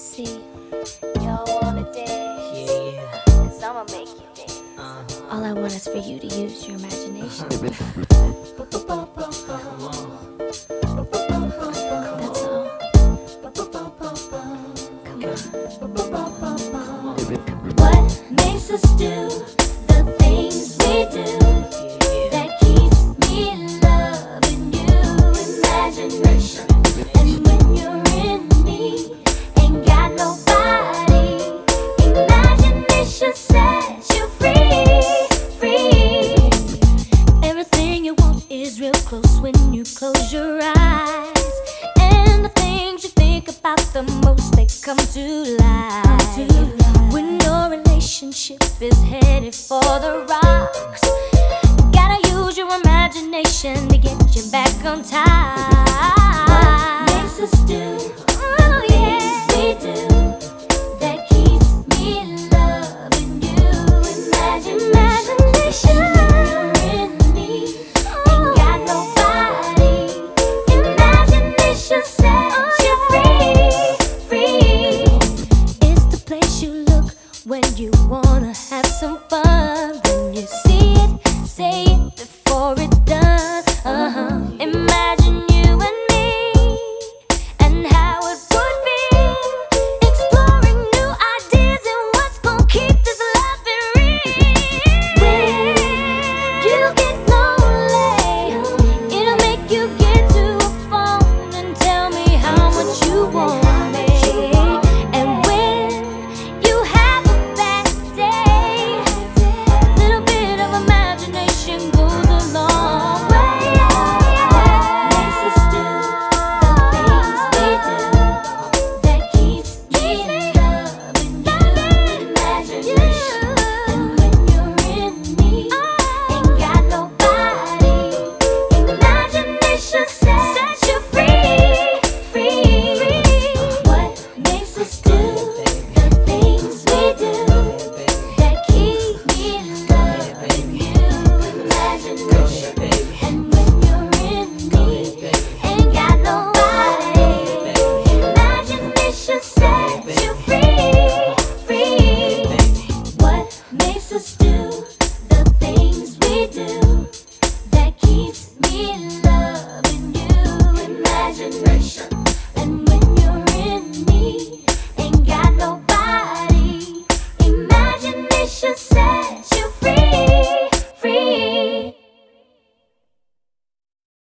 See, y'all wanna dance? Yeah. Cause I'ma make you dance. All I want is for you to use your imagination. That's all. What makes us do the things we do that keeps me loving you? Imagination. And when you're in me, ain't got nobody. Imagination sets you free, free. Everything you want is real close when you close your eyes. And the things you think about the most, they come to life. When your relationship is headed for the rocks, gotta use your imagination to get you back on top. What makes us do